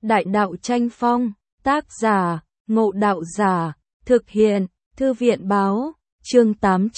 Đại đạo tranh phong, tác giả, Ngộ Đạo Giả, thực hiện, Thư viện báo, chương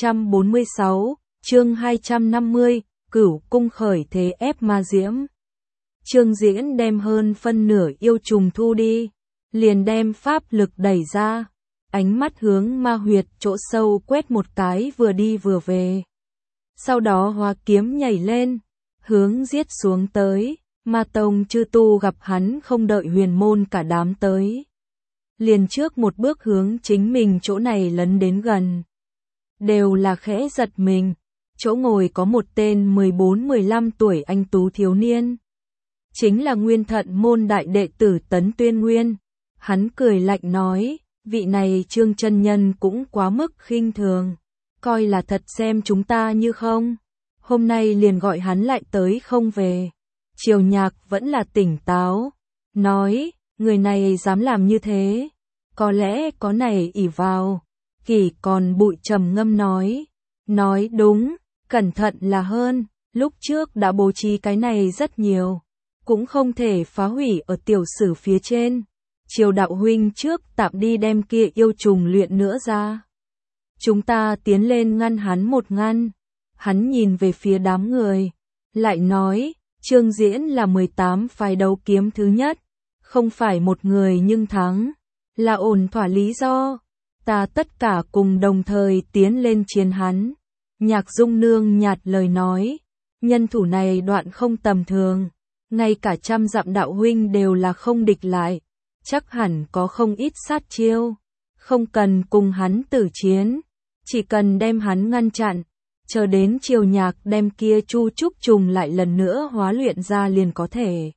846, chương 250, Cửu Cung khởi thế ép ma diễm. Trương Diễn đem hơn phân nửa yêu trùng thu đi, liền đem pháp lực đẩy ra, ánh mắt hướng ma huyệt chỗ sâu quét một cái vừa đi vừa về. Sau đó hóa kiếm nhảy lên, hướng giết xuống tới, ma tông chư tu gặp hắn không đợi huyền môn cả đám tới. Liền trước một bước hướng chính mình chỗ này lấn đến gần. Đều là khẽ giật mình, chỗ ngồi có một tên 14-15 tuổi anh tú thiếu niên. Chính là Nguyên Thận môn đại đệ tử Tấn Tuyên Nguyên. Hắn cười lạnh nói, vị này Trương chân nhân cũng quá mức khinh thường, coi là thật xem chúng ta như không. Hôm nay liền gọi hắn lại tới không về. Triều Nhạc vẫn là tỉnh táo, nói, người này dám làm như thế, có lẽ có này ỷ vào. Kỷ còn bụi trầm ngâm nói đúng, cẩn thận là hơn, lúc trước đã bố trí cái này rất nhiều, cũng không thể phá hủy ở tiểu sử phía trên. Triều đạo huynh trước tạm đi đem kia yêu trùng luyện nữa ra. Chúng ta tiến lên ngăn hắn một ngăn. Hắn nhìn về phía đám người, lại nói, Trương Diễn là 18 phái đấu kiếm thứ nhất, không phải một người nhưng thắng, là ổn thỏa lý do. Ta tất cả cùng đồng thời tiến lên chiến hắn. Nhạc Dung Nương nhạt lời nói, nhân thủ này đoạn không tầm thường, ngay cả trăm dặm đạo huynh đều là không địch lại, chắc hẳn có không ít sát chiêu, không cần cùng hắn tử chiến, chỉ cần đem hắn ngăn chặn, chờ đến Triều Nhạc đem kia chu trúc trùng lại lần nữa hóa luyện ra liền có thể.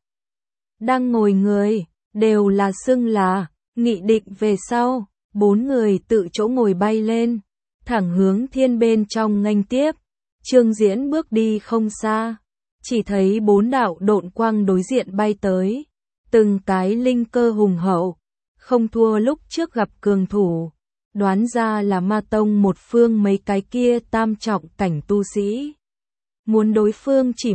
Đang ngồi người, đều là xưng là, nghị định về sau, 4 người tự chỗ ngồi bay lên, thẳng hướng thiên bên trong nghênh tiếp. Trương Diễn bước đi không xa, chỉ thấy 4 đạo độn quang đối diện bay tới, từng cái linh cơ hùng hậu, không thua lúc trước gặp cường thủ, đoán ra là ma tông một phương mấy cái kia tam trọng cảnh tu sĩ. Muốn đối phương chỉ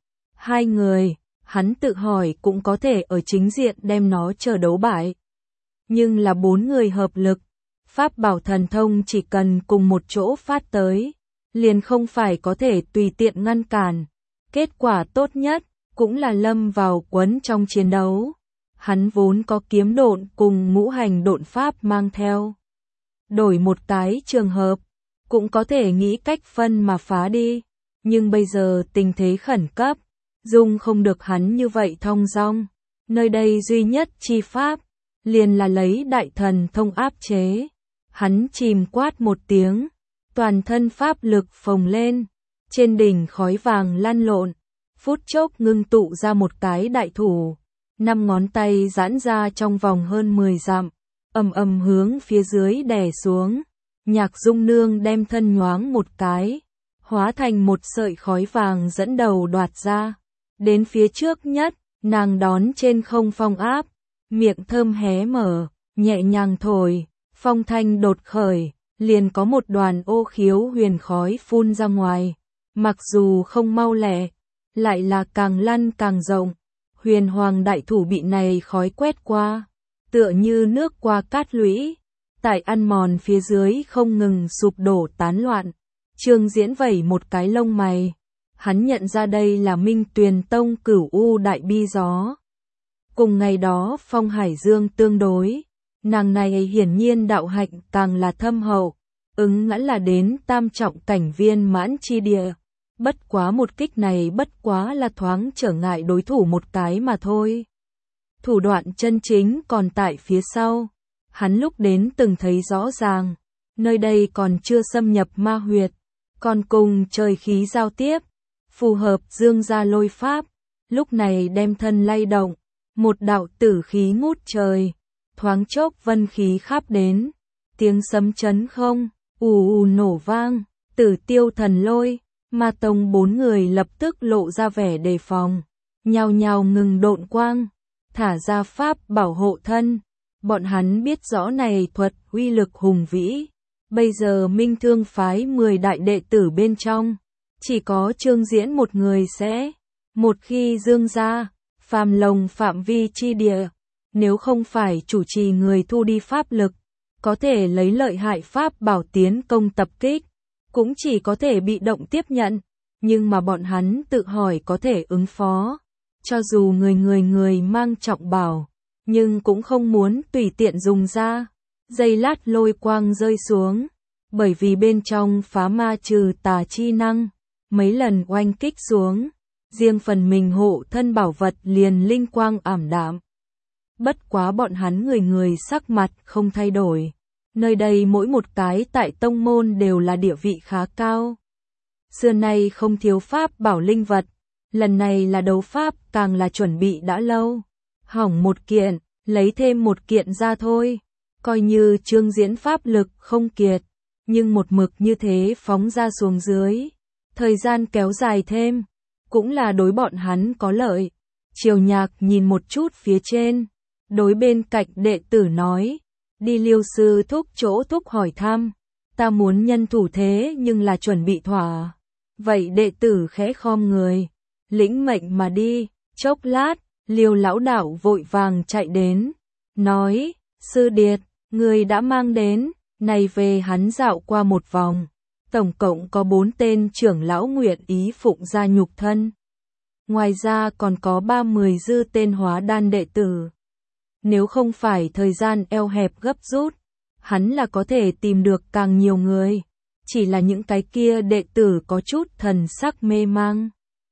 1-2 người, hắn tự hỏi cũng có thể ở chính diện đem nó chờ đấu bại. Nhưng là 4 người hợp lực, pháp bảo thần thông chỉ cần cùng một chỗ phát tới, liền không phải có thể tùy tiện ngăn cản. Kết quả tốt nhất, cũng là lâm vào quấn trong chiến đấu. Hắn vốn có kiếm độn cùng ngũ hành độn pháp mang theo. Đổi một cái trường hợp, cũng có thể nghĩ cách phân mà phá đi. Nhưng bây giờ tình thế khẩn cấp, dung không được hắn như vậy thong dong. Nơi đây duy nhất chi pháp, liền là lấy đại thần thông áp chế. Hắn chìm quát một tiếng, toàn thân pháp lực phồng lên, trên đỉnh khói vàng lăn lộn, phút chốc ngưng tụ ra một cái đại thủ, 5 ngón tay giãn ra trong vòng hơn 10 dặm, ầm ầm hướng phía dưới đè xuống. Nhạc Dung Nương đem thân nhoáng một cái, hóa thành một sợi khói vàng dẫn đầu đoạt ra, đến phía trước nhất, nàng đón trên không phong áp, miệng thơm hé mở, nhẹ nhàng thổi, phong thanh đột khởi, liền có một đoàn ô khiếu huyền khói phun ra ngoài, mặc dù không mau lẹ, lại là càng lăn càng rộng. Huyền hoàng đại thủ bị này khói quét qua, tựa như nước qua cát lũy, tại ăn mòn phía dưới không ngừng sụp đổ tán loạn. Trương Diễn vẩy một cái lông mày, hắn nhận ra đây là Minh Tuyền Tông Cửu U đại bi gió. Cùng ngày đó Phong Hải Dương tương đối, nàng này hiển nhiên đạo hạnh càng là thâm hậu, ứng ngã là đến tam trọng cảnh viên mãn chi địa. Bất quá một kích này bất quá là thoáng trở ngại đối thủ một cái mà thôi. Thủ đoạn chân chính còn tại phía sau. Hắn lúc đến từng thấy rõ ràng, nơi đây còn chưa xâm nhập ma huyệt, còn cùng trời khí giao tiếp, phù hợp dương gia lôi pháp. Lúc này đem thân lay động, một đạo tử khí ngút trời, thoáng chốc vân khí khắp đến, tiếng sấm chấn không, ù ù nổ vang, Tử Tiêu Thần Lôi. Ma tông 4 người lập tức lộ ra vẻ đề phòng, nhao nhao ngừng độn quang, thả ra pháp bảo hộ thân. Bọn hắn biết rõ này thuật uy lực hùng vĩ. Bây giờ Minh Thương phái 10 đại đệ tử bên trong, chỉ có Trương Diễn một người sẽ, một khi dương ra, phàm lồng phạm vi chi địa, nếu không phải chủ trì người thu đi pháp lực, có thể lấy lợi hại pháp bảo tiến công tập kích, cũng chỉ có thể bị động tiếp nhận, nhưng mà bọn hắn tự hỏi có thể ứng phó, cho dù người mang trọng bảo, nhưng cũng không muốn tùy tiện dùng ra. Giây lát lôi quang rơi xuống, bởi vì bên trong phá ma trừ tà chi năng, mấy lần oanh kích xuống, riêng phần mình hộ thân bảo vật liền linh quang ảm đạm. Bất quá bọn hắn người sắc mặt không thay đổi, nơi đây mỗi một cái tại tông môn đều là địa vị khá cao. Xưa nay không thiếu pháp bảo linh vật, lần này là đấu pháp càng là chuẩn bị đã lâu. Hỏng một kiện, lấy thêm một kiện ra thôi, coi như Trương Diễn pháp lực không kiệt, nhưng một mực như thế phóng ra xuống dưới, thời gian kéo dài thêm, cũng là đối bọn hắn có lợi. Triều Nhạc nhìn một chút phía trên, đối bên cạnh đệ tử nói, đi Liêu sư thúc chỗ thúc hỏi thăm, ta muốn nhân thủ thế nhưng là chuẩn bị thỏa. Vậy đệ tử khẽ khom người, lĩnh mệnh mà đi. Chốc lát, Liêu lão đạo vội vàng chạy đến, nói, sư điệt, người đã mang đến, này về hắn dạo qua một vòng, tổng cộng có 4 tên trưởng lão nguyện ý phụng ra nhục thân. Ngoài ra còn có 30 dư tên hóa đan đệ tử. Nếu không phải thời gian eo hẹp gấp rút, hắn là có thể tìm được càng nhiều người. Chỉ là những cái kia đệ tử có chút thần sắc mê mang,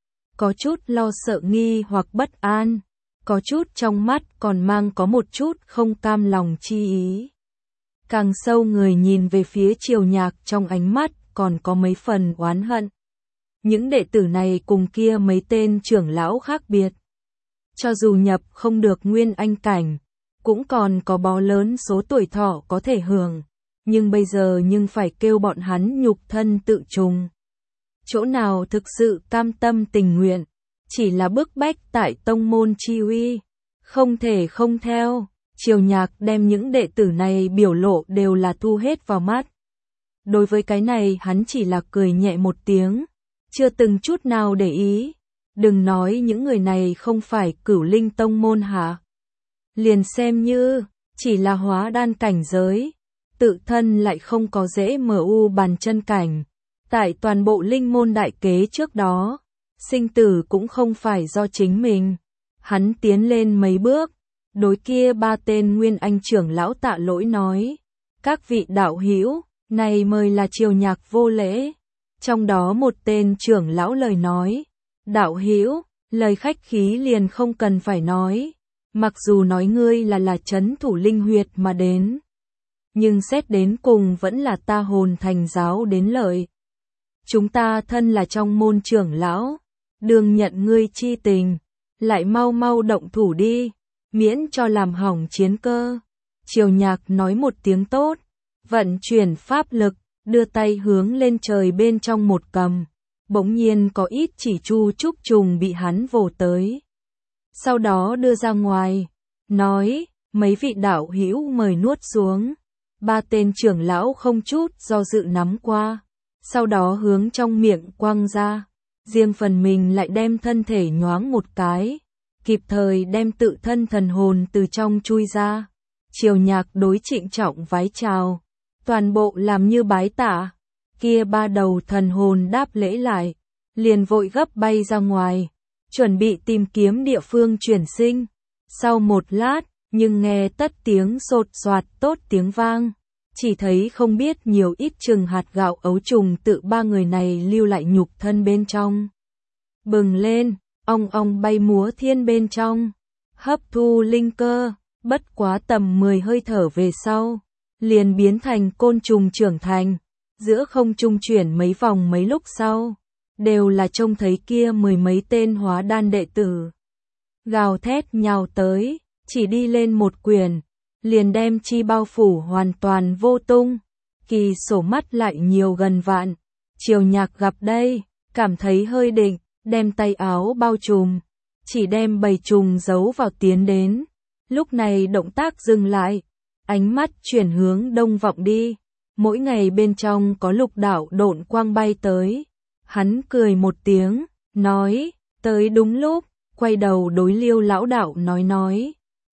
có chút lo sợ nghi hoặc bất an, có chút trong mắt còn mang có một chút không cam lòng chi ý. Càng sâu người nhìn về phía Triều Nhạc trong ánh mắt còn có mấy phần oán hận. Những đệ tử này cùng kia mấy tên trưởng lão khác biệt. Cho dù nhập không được nguyên anh cảnh, cũng còn có bó lớn số tuổi thọ có thể hưởng. Nhưng bây giờ phải kêu bọn hắn nhục thân tự trùng. Chỗ nào thực sự cam tâm tình nguyện, chỉ là bức bách tại tông môn chi uy, không thể không theo. Triều Nhạc đem những đệ tử này biểu lộ đều là thu hết vào mắt. Đối với cái này hắn chỉ là cười nhẹ một tiếng, chưa từng chút nào để ý. Đừng nói những người này không phải Cửu Linh tông môn hả? Liền xem như chỉ là hóa đan cảnh giới, tự thân lại không có dễ mu bàn chân cảnh. Tại toàn bộ linh môn đại kế trước đó, sinh tử cũng không phải do chính mình. Hắn tiến lên mấy bước, đối kia 3 tên nguyên anh trưởng lão tạ lỗi nói, các vị đạo hữu, này mời là Triều Nhạc vô lễ. Trong đó một tên trưởng lão lời nói, đạo hữu, lời khách khí liền không cần phải nói, mặc dù nói ngươi là trấn thủ linh huyệt mà đến, nhưng xét đến cùng vẫn là ta Hồn Thành giáo đến lợi. Chúng ta thân là trong môn trưởng lão, đương nhận ngươi chi tình, lại mau động thủ đi, miễn cho làm hỏng chiến cơ. Triều Nhạc nói một tiếng tốt, vận chuyển pháp lực, đưa tay hướng lên trời bên trong một cầm, bỗng nhiên có ít chỉ chu trúc trùng bị hắn vồ tới. Sau đó đưa ra ngoài, nói, mấy vị đạo hữu mời nuốt xuống. 3 tên trưởng lão không chút do dự nắm qua, sau đó hướng trong miệng quăng ra, riêng phần mình lại đem thân thể nhoáng một cái, kịp thời đem tự thân thần hồn từ trong chui ra. Triều Nhạc đối trịnh trọng vái chào, toàn bộ làm như bái tạ. Kia 3 đầu thần hồn đáp lễ lại, liền vội gấp bay ra ngoài, chuẩn bị tìm kiếm địa phương chuyển sinh. Sau một lát, nhưng nghe tất tiếng sột soạt tốt tiếng vang, chỉ thấy không biết nhiều ít chừng hạt gạo ấu trùng tự 3 người này lưu lại nhục thân bên trong. Bừng lên, ong ong bay múa thiên bên trong, hấp thu linh cơ, bất quá tầm 10 hơi thở về sau, liền biến thành côn trùng trưởng thành, giữa không trung chuyển mấy vòng mấy lúc sau, đều là trông thấy kia 10 mấy tên hóa đan đệ tử. Gào thét nhào tới, chỉ đi lên một quyền, liền đem chi bao phủ hoàn toàn vô tung, kỳ sổ mắt lại nhiều gần vạn. Triều Nhạc gặp đây, cảm thấy hơi định, đem tay áo bao trùm, chỉ đem bầy trùng giấu vào tiến đến. Lúc này động tác dừng lại, ánh mắt chuyển hướng đông vọng đi, mỗi ngày bên trong có lục đạo độn quang bay tới. Hắn cười một tiếng, nói, tới đúng lúc, quay đầu đối Liêu lão đạo nói,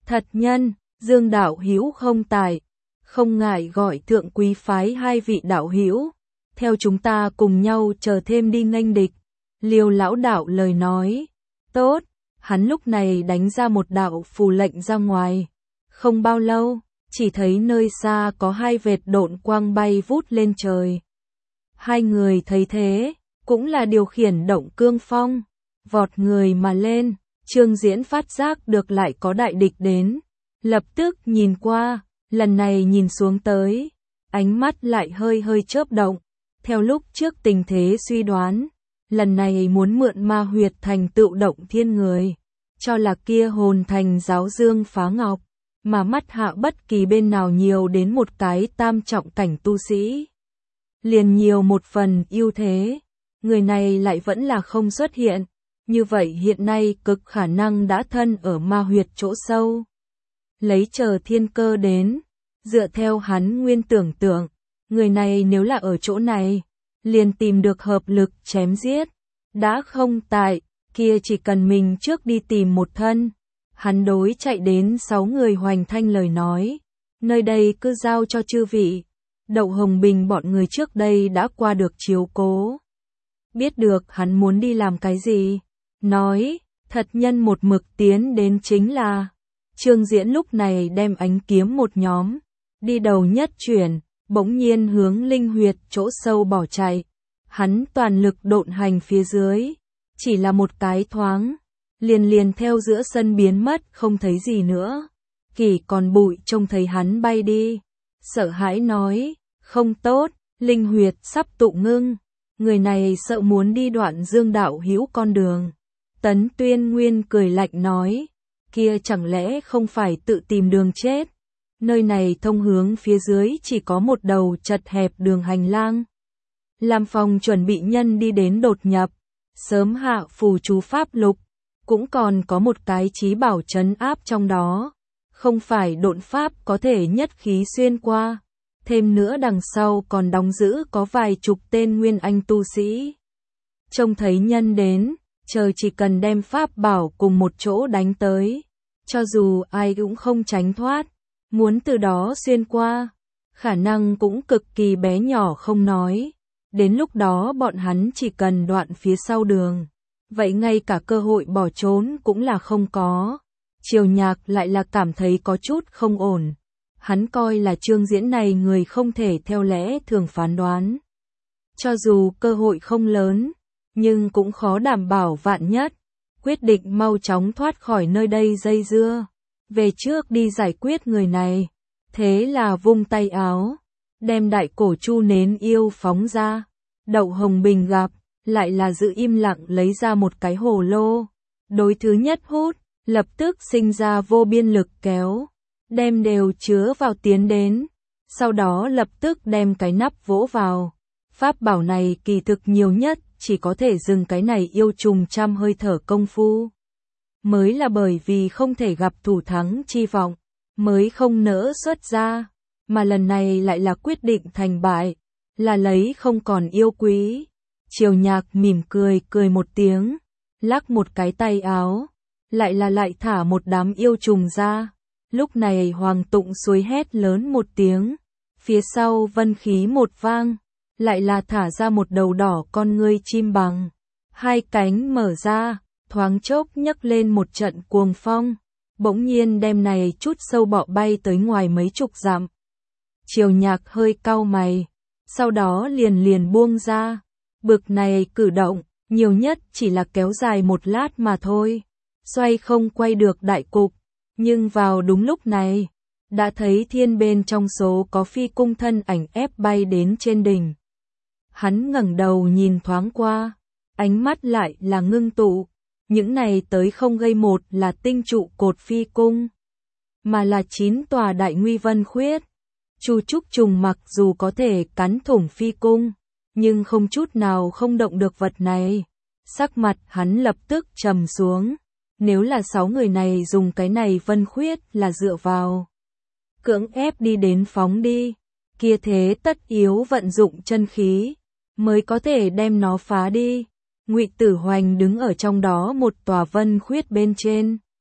Thật nhân, Dương đạo hữu không tài, không ngại gọi thượng quý phái hai vị đạo hữu, theo chúng ta cùng nhau chờ thêm đi nghênh địch. Liêu lão đạo lời nói, tốt, hắn lúc này đánh ra một đạo phù lệnh ra ngoài. Không bao lâu, chỉ thấy nơi xa có hai vệt độn quang bay vút lên trời. Hai người thấy thế, cũng là điều khiển động cương phong, vọt người mà lên. Trương Diễn phát giác được lại có đại địch đến, lập tức nhìn qua, lần này nhìn xuống tới, ánh mắt lại hơi hơi chớp động. Theo lúc trước tình thế suy đoán, lần này muốn mượn ma huyệt thành tựu động thiên người, cho là kia hồn thành giáo dương phá ngọc, mà mắt hạ bất kỳ bên nào nhiều đến một cái tam trọng cảnh tu sĩ. Liền nhiều một phần ưu thế, người này lại vẫn là không xuất hiện, như vậy hiện nay cực khả năng đã thân ở ma huyệt chỗ sâu. Lấy chờ thiên cơ đến, dựa theo hắn nguyên tưởng tượng, người này nếu là ở chỗ này, liền tìm được hợp lực chém giết, đã không tại, kia chỉ cần mình trước đi tìm một thân. Hắn đối chạy đến 6 người Hoành Thanh lời nói, nơi đây cứ giao cho chư vị, Đậu Hồng Bình bọn người trước đây đã qua được chiếu cố. Biết được hắn muốn đi làm cái gì, nói, thật nhân một mực tiến đến chính là, Trương Diễn lúc này đem ánh kiếm một nhóm, đi đầu nhất chuyển, bỗng nhiên hướng linh huyệt chỗ sâu bỏ chạy, hắn toàn lực độn hành phía dưới, chỉ là một cái thoáng, liền theo giữa sân biến mất không thấy gì nữa. Kỳ còn bụi trông thấy hắn bay đi, sợ hãi nói, không tốt, linh huyệt sắp tụ ngưng, người này sợ muốn đi đoạn Dương đạo hữu con đường. Tấn Tuyên Nguyên cười lạnh nói, kia chẳng lẽ không phải tự tìm đường chết, nơi này thông hướng phía dưới chỉ có một đầu chật hẹp đường hành lang. Làm phòng chuẩn bị nhân đi đến đột nhập, sớm hạ phù chú pháp lục, cũng còn có một cái chí bảo trấn áp trong đó, không phải độn pháp có thể nhất khí xuyên qua, thêm nữa đằng sau còn đóng giữ có vài chục tên nguyên anh tu sĩ. Trông thấy nhân đến, chờ chỉ cần đem pháp bảo cùng một chỗ đánh tới, cho dù ai cũng không tránh thoát, muốn từ đó xuyên qua, khả năng cũng cực kỳ bé nhỏ không nói, đến lúc đó bọn hắn chỉ cần đoạn phía sau đường. Vậy ngay cả cơ hội bỏ trốn cũng là không có. Triều Nhạc lại là cảm thấy có chút không ổn. Hắn coi là Trương Diễn này người không thể theo lẽ thường phán đoán. Cho dù cơ hội không lớn, nhưng cũng khó đảm bảo vạn nhất. Quyết định mau chóng thoát khỏi nơi đây dây dưa. Về trước đi giải quyết người này. Thế là vung tay áo, đem đại cổ chu nến yêu phóng ra. Đậu Hồng Bình gặp, lại là giữ im lặng lấy ra một cái hồ lô. Đối thứ nhất hút, lập tức sinh ra vô biên lực kéo, đem đều chứa vào tiến đến, sau đó lập tức đem cái nắp vỗ vào. Pháp bảo này kỳ thực nhiều nhất, chỉ có thể dừng cái này yêu trùng trăm hơi thở công phu. Mới là bởi vì không thể gặp thủ thắng chi vọng, mới không nỡ xuất ra, mà lần này lại là quyết định thành bại, là lấy không còn yêu quý. Triều Nhạc mỉm cười một tiếng, lắc một cái tay áo, lại thả một đám yêu trùng ra. Lúc này Hoàng Tụng suối hét lớn một tiếng, phía sau vân khí một vang, lại là thả ra một đầu đỏ con ngươi chim bằng, hai cánh mở ra, thoáng chốc nhấc lên một trận cuồng phong, bỗng nhiên đem này chút sâu bọ bay tới ngoài mấy chục dặm. Triều Nhạc hơi cau mày, sau đó liền buông ra. Bực này cử động, nhiều nhất chỉ là kéo dài một lát mà thôi, xoay không quay được đại cục, nhưng vào đúng lúc này, đã thấy thiên bên trong số có phi cung thân ảnh ép bay đến trên đỉnh. Hắn ngẩng đầu nhìn thoáng qua, ánh mắt lại là ngưng tụ, những này tới không gây một là tinh trụ cột phi cung, mà là 9 tòa đại nguy vân khuyết. Chu Trúc Trùng mặc dù có thể cắn thủng phi cung, nhưng không chút nào không động được vật này. Sắc mặt hắn lập tức trầm xuống, nếu là 6 người này dùng cái này vân khuyết là dựa vào cưỡng ép đi đến phóng đi, kia thế tất yếu vận dụng chân khí, mới có thể đem nó phá đi. Ngụy Tử Hoành đứng ở trong đó một tòa vân khuyết bên trên.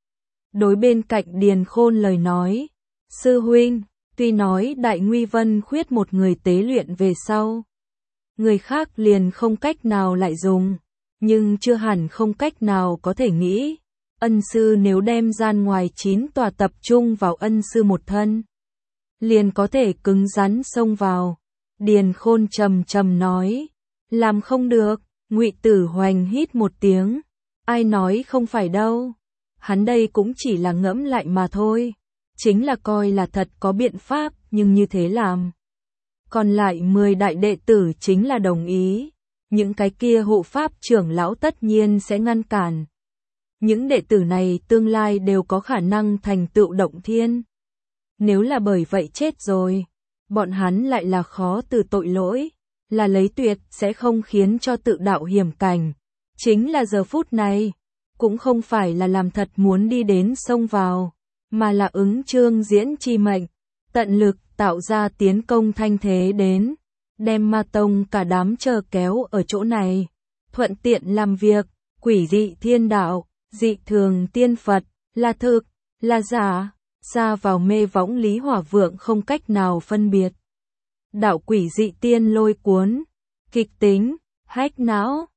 đối bên cạnh Điền Khôn lời nói, sư huynh, tuy nói Đại Nguy Vân khuyết một người tế luyện về sau, người khác liền không cách nào lại dùng, nhưng chưa hẳn không cách nào có thể nghĩ, ân sư nếu đem gian ngoài 9 tòa tập trung vào ân sư một thân, liền có thể cứng rắn xông vào. Điền Khôn trầm trầm nói, làm không được. Ngụy Tử Hoành hít một tiếng, ai nói không phải đâu, hắn đây cũng chỉ là ngẫm lại mà thôi, chính là coi là thật có biện pháp, nhưng như thế làm. Còn lại 10 đại đệ tử chính là đồng ý, những cái kia hộ pháp trưởng lão tất nhiên sẽ ngăn cản. Những đệ tử này tương lai đều có khả năng thành tựu động thiên. Nếu là bởi vậy chết rồi, bọn hắn lại là khó từ tội lỗi, là lấy tuyệt sẽ không khiến cho tự đạo hiểm cảnh. Chính là giờ phút này, cũng không phải là làm thật muốn đi đến xông vào, mà là ứng chương diễn chi mệnh, tận lực tạo ra tiến công thanh thế đến, đem Ma Tông cả đám chờ kéo ở chỗ này, thuận tiện làm việc, quỷ dị thiên đạo, dị thường tiên Phật, là thực, là giả, xa vào mê võng Lý Hỏa Vượng không cách nào phân biệt. Đạo quỷ dị tiên lôi cuốn, kịch tính, hách não.